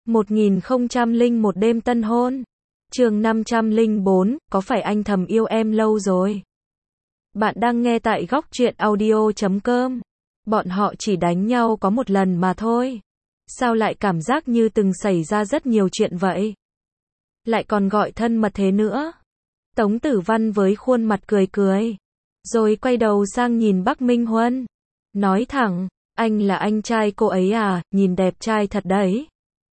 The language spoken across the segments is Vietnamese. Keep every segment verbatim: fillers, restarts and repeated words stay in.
một nghìn không trăm lẻ một đêm tân hôn. Chương năm trăm lẻ bốn, có phải anh thầm yêu em lâu rồi? Bạn đang nghe tại góc truyện audio chấm com. Bọn họ chỉ đánh nhau có một lần mà thôi. Sao lại cảm giác như từng xảy ra rất nhiều chuyện vậy? Lại còn gọi thân mật thế nữa. Tống Tử Văn với khuôn mặt cười cười. Rồi quay đầu sang nhìn Bắc Minh Huân. Nói thẳng, anh là anh trai cô ấy à, nhìn đẹp trai thật đấy.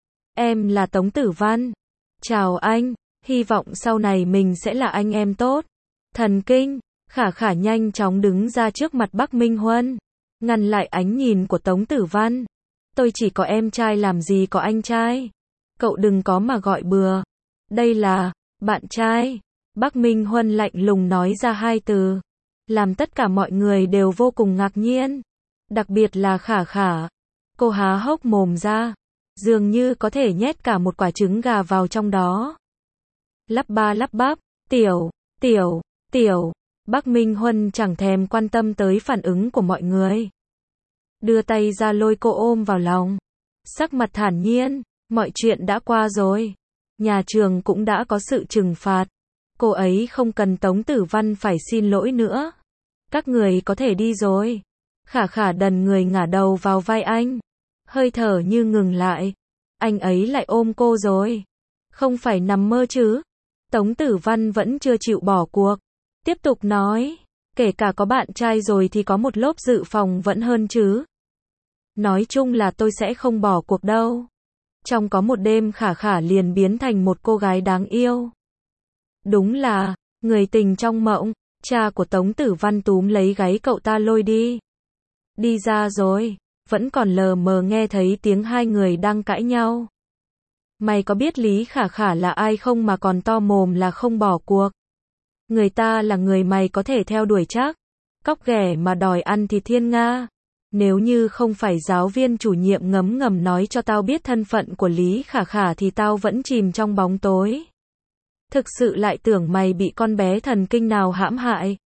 Em là Tống Tử Văn. Chào anh, hy vọng sau này mình sẽ là anh em tốt. Thần kinh, Khả Khả nhanh chóng đứng ra trước mặt Bắc Minh Huân. Ngăn lại ánh nhìn của Tống Tử Văn. Tôi chỉ có em trai làm gì có anh trai. Cậu đừng có mà gọi bừa. Đây là, bạn trai. Bắc Minh Huân lạnh lùng nói ra hai từ. Làm tất cả mọi người đều vô cùng ngạc nhiên. Đặc biệt là Khả Khả. Cô há hốc mồm ra. Dường như có thể nhét cả một quả trứng gà vào trong đó. Lắp ba lắp bắp, tiểu, tiểu, tiểu. Bắc Minh Huân chẳng thèm quan tâm tới phản ứng của mọi người. Đưa tay ra lôi cô ôm vào lòng. Sắc mặt thản nhiên, mọi chuyện đã qua rồi. Nhà trường cũng đã có sự trừng phạt. Cô ấy không cần Tống Tử Văn phải xin lỗi nữa. Các người có thể đi rồi. Khả Khả đần người ngả đầu vào vai anh. Hơi thở như ngừng lại. Anh ấy lại ôm cô rồi. Không phải nằm mơ chứ. Tống Tử Văn vẫn chưa chịu bỏ cuộc. Tiếp tục nói. Kể cả có bạn trai rồi thì có một lốp dự phòng vẫn hơn chứ. Nói chung là tôi sẽ không bỏ cuộc đâu. Trong có một đêm Khả Khả liền biến thành một cô gái đáng yêu. Đúng là, người tình trong mộng. Cha của Tống Tử Văn túm lấy gáy cậu ta lôi đi. Đi ra rồi. Vẫn còn lờ mờ nghe thấy tiếng hai người đang cãi nhau. Mày có biết Lý Khả Khả là ai không mà còn to mồm là không bỏ cuộc? Người ta là người mày có thể theo đuổi chắc. Cóc ghẻ mà đòi ăn thịt thiên nga. Nếu như không phải giáo viên chủ nhiệm ngấm ngầm nói cho tao biết thân phận của Lý Khả Khả thì tao vẫn chìm trong bóng tối. Thực sự lại tưởng mày bị con bé thần kinh nào hãm hại.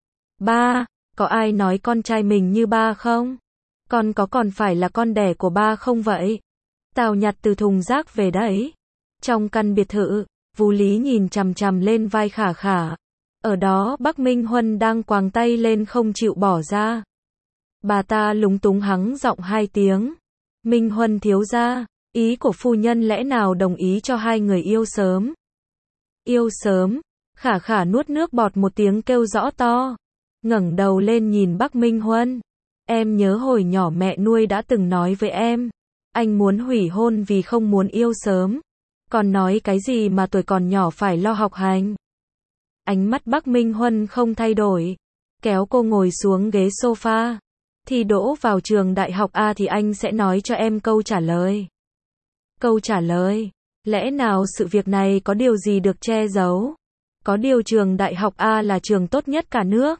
Ba, có ai nói con trai mình như ba không? Con có còn phải là con đẻ của ba không vậy? Tao nhặt từ thùng rác về đấy. Trong căn biệt thự, Vũ Lý nhìn chằm chằm lên vai Khả Khả. Ở đó Bắc Minh Huân đang quàng tay lên không chịu bỏ ra. Bà ta lúng túng hắng giọng hai tiếng. Minh Huân thiếu gia, ý của phu nhân lẽ nào đồng ý cho hai người yêu sớm? Yêu sớm? Khả Khả nuốt nước bọt một tiếng kêu rõ to. Ngẩng đầu lên nhìn Bắc Minh Huân. Em nhớ hồi nhỏ mẹ nuôi đã từng nói với em. Anh muốn hủy hôn vì không muốn yêu sớm. Còn nói cái gì mà tuổi còn nhỏ phải lo học hành. Ánh mắt Bắc Minh Huân không thay đổi. Kéo cô ngồi xuống ghế sofa. Thì đỗ vào trường đại học A thì anh sẽ nói cho em câu trả lời. Câu trả lời? Lẽ nào sự việc này có điều gì được che giấu? Có điều trường đại học A là trường tốt nhất cả nước.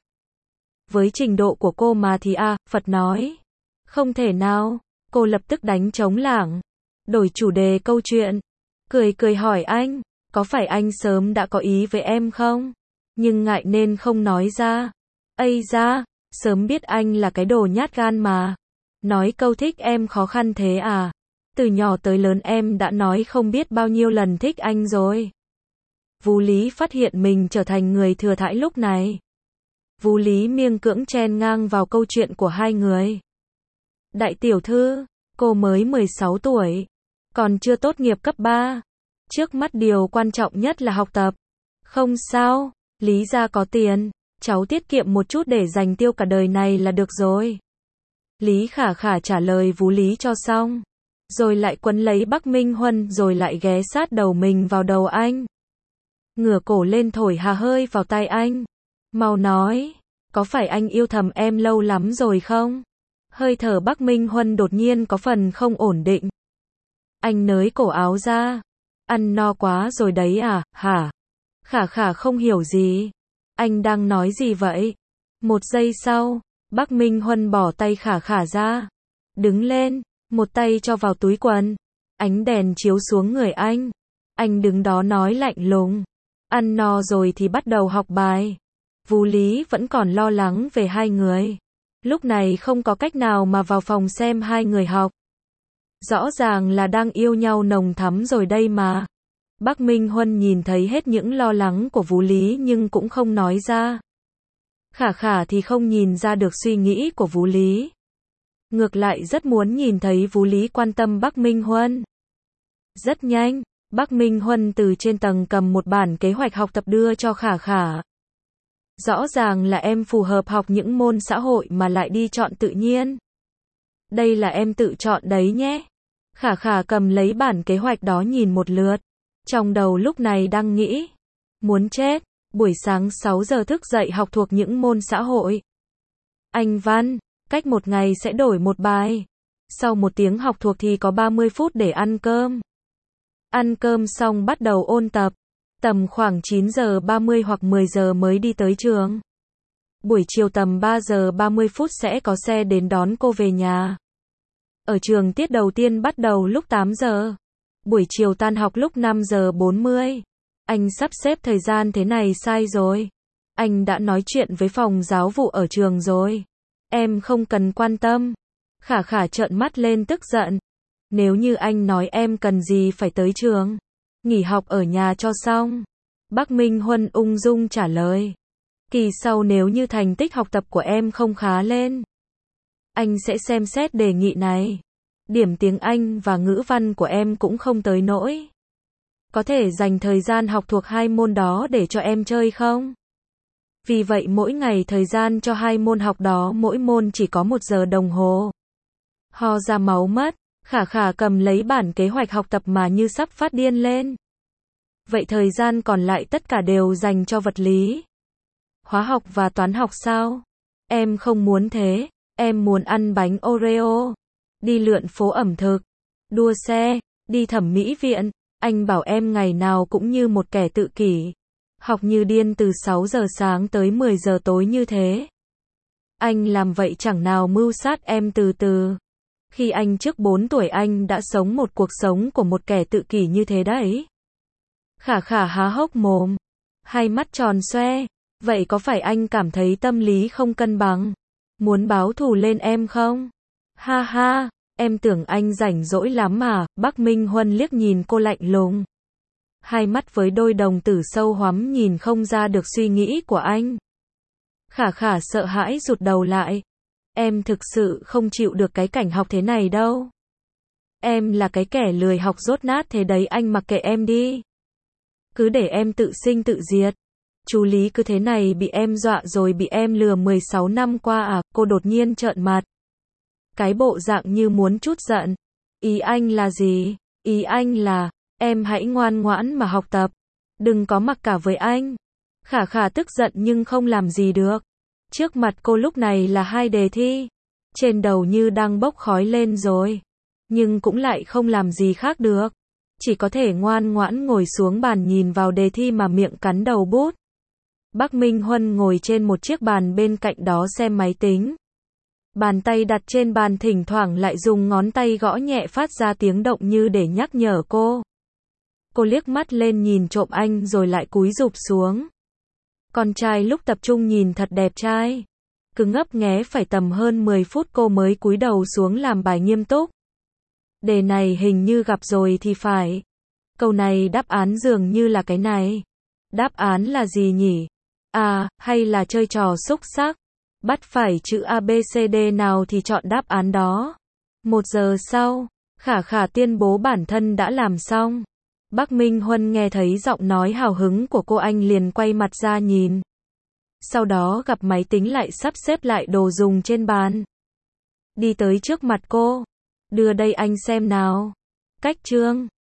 Với trình độ của cô mà thì A, Phật nói. Không thể nào. Cô lập tức đánh trống lảng. Đổi chủ đề câu chuyện. Cười cười hỏi anh. Có phải anh sớm đã có ý với em không? Nhưng ngại nên không nói ra. Ây da, sớm biết anh là cái đồ nhát gan mà. Nói câu thích em khó khăn thế à? Từ nhỏ tới lớn em đã nói không biết bao nhiêu lần thích anh rồi. Vũ Lý phát hiện mình trở thành người thừa thãi lúc này. Vũ Lý miêng cưỡng chen ngang vào câu chuyện của hai người. Đại tiểu thư, cô mới mười sáu tuổi, còn chưa tốt nghiệp cấp ba. Trước mắt điều quan trọng nhất là học tập. Không sao, Lý gia có tiền, cháu tiết kiệm một chút để dành tiêu cả đời này là được rồi. Lý Khả Khả trả lời Vũ Lý cho xong. Rồi lại quấn lấy Bắc Minh Huân rồi lại ghé sát đầu mình vào đầu anh. Ngửa cổ lên thổi hà hơi vào tai anh. Mau nói, có phải anh yêu thầm em lâu lắm rồi không? Hơi thở Bắc Minh Huân đột nhiên có phần không ổn định. Anh nới cổ áo ra. Ăn no quá rồi đấy à, hả? Khả Khả không hiểu gì. Anh đang nói gì vậy? Một giây sau, Bắc Minh Huân bỏ tay Khả Khả ra. Đứng lên, một tay cho vào túi quần. Ánh đèn chiếu xuống người anh. Anh đứng đó nói lạnh lùng. Ăn no rồi thì bắt đầu học bài. Vũ Lý vẫn còn lo lắng về hai người. Lúc này không có cách nào mà vào phòng xem hai người học. Rõ ràng là đang yêu nhau nồng thắm rồi đây mà. Bắc Minh Huân nhìn thấy hết những lo lắng của Vũ Lý nhưng cũng không nói ra. Khả Khả thì không nhìn ra được suy nghĩ của Vũ Lý. Ngược lại rất muốn nhìn thấy Vũ Lý quan tâm Bắc Minh Huân. Rất nhanh, Bắc Minh Huân từ trên tầng cầm một bản kế hoạch học tập đưa cho Khả Khả. Rõ ràng là em phù hợp học những môn xã hội mà lại đi chọn tự nhiên. Đây là em tự chọn đấy nhé. Khả Khả cầm lấy bản kế hoạch đó nhìn một lượt. Trong đầu lúc này đang nghĩ. Muốn chết, buổi sáng sáu giờ thức dậy học thuộc những môn xã hội. Anh Văn, cách một ngày sẽ đổi một bài. Sau một tiếng học thuộc thì có ba mươi phút để ăn cơm. Ăn cơm xong bắt đầu ôn tập. Tầm khoảng chín giờ ba mươi hoặc mười giờ mới đi tới trường. Buổi chiều tầm ba giờ ba mươi phút sẽ có xe đến đón cô về nhà. Ở trường tiết đầu tiên bắt đầu lúc tám giờ. Buổi chiều tan học lúc năm giờ bốn mươi. Anh sắp xếp thời gian thế này sai rồi. Anh đã nói chuyện với phòng giáo vụ ở trường rồi. Em không cần quan tâm. Khả Khả trợn mắt lên tức giận. Nếu như anh nói em cần gì phải tới trường. Nghỉ học ở nhà cho xong. Bắc Minh Huân ung dung trả lời. Kỳ sau nếu như thành tích học tập của em không khá lên, anh sẽ xem xét đề nghị này. Điểm tiếng Anh và ngữ văn của em cũng không tới nỗi. Có thể dành thời gian học thuộc hai môn đó để cho em chơi không? Vì vậy mỗi ngày thời gian cho hai môn học đó mỗi môn chỉ có một giờ đồng hồ. Ho ra máu mất, Khả Khả cầm lấy bản kế hoạch học tập mà như sắp phát điên lên. Vậy thời gian còn lại tất cả đều dành cho vật lý, hóa học và toán học sao? Em không muốn thế, em muốn ăn bánh Oreo, đi lượn phố ẩm thực, đua xe, đi thẩm mỹ viện. Anh bảo em ngày nào cũng như một kẻ tự kỷ, học như điên từ sáu giờ sáng tới mười giờ tối như thế. Anh làm vậy chẳng nào mưu sát em từ từ. Khi anh trước bốn tuổi anh đã sống một cuộc sống của một kẻ tự kỷ như thế đấy. Khả Khả há hốc mồm, hai mắt tròn xoe. Vậy có phải anh cảm thấy tâm lý không cân bằng? Muốn báo thù lên em không? Ha ha, em tưởng anh rảnh rỗi lắm mà. Bắc Minh Huân liếc nhìn cô lạnh lùng. Hai mắt với đôi đồng tử sâu hoắm nhìn không ra được suy nghĩ của anh. Khả Khả sợ hãi rụt đầu lại. Em thực sự không chịu được cái cảnh học thế này đâu. Em là cái kẻ lười học dốt nát thế đấy, anh mặc kệ em đi. Cứ để em tự sinh tự diệt. Chú Lý cứ thế này bị em dọa rồi bị em lừa mười sáu năm qua à? Cô đột nhiên trợn mặt. Cái bộ dạng như muốn trút giận. Ý anh là gì? Ý anh là, em hãy ngoan ngoãn mà học tập. Đừng có mặc cả với anh. Khả Khả tức giận nhưng không làm gì được. Trước mặt cô lúc này là hai đề thi. Trên đầu như đang bốc khói lên rồi. Nhưng cũng lại không làm gì khác được. Chỉ có thể ngoan ngoãn ngồi xuống bàn nhìn vào đề thi mà miệng cắn đầu bút. Bắc Minh Huân ngồi trên một chiếc bàn bên cạnh đó xem máy tính. Bàn tay đặt trên bàn thỉnh thoảng lại dùng ngón tay gõ nhẹ phát ra tiếng động như để nhắc nhở cô. Cô liếc mắt lên nhìn trộm anh rồi lại cúi rụp xuống. Con trai lúc tập trung nhìn thật đẹp trai. Cứ ngấp nghé phải tầm hơn mười phút cô mới cúi đầu xuống làm bài nghiêm túc. Đề này hình như gặp rồi thì phải. Câu này đáp án dường như là cái này. Đáp án là gì nhỉ? À, hay là chơi trò xúc xắc? Bắt phải chữ A B C D nào thì chọn đáp án đó. Một giờ sau, Khả Khả tuyên bố bản thân đã làm xong. Bắc Minh Huân nghe thấy giọng nói hào hứng của cô anh liền quay mặt ra nhìn. Sau đó gặp máy tính lại sắp xếp lại đồ dùng trên bàn. Đi tới trước mặt cô. Đưa đây anh xem nào. Cách chương.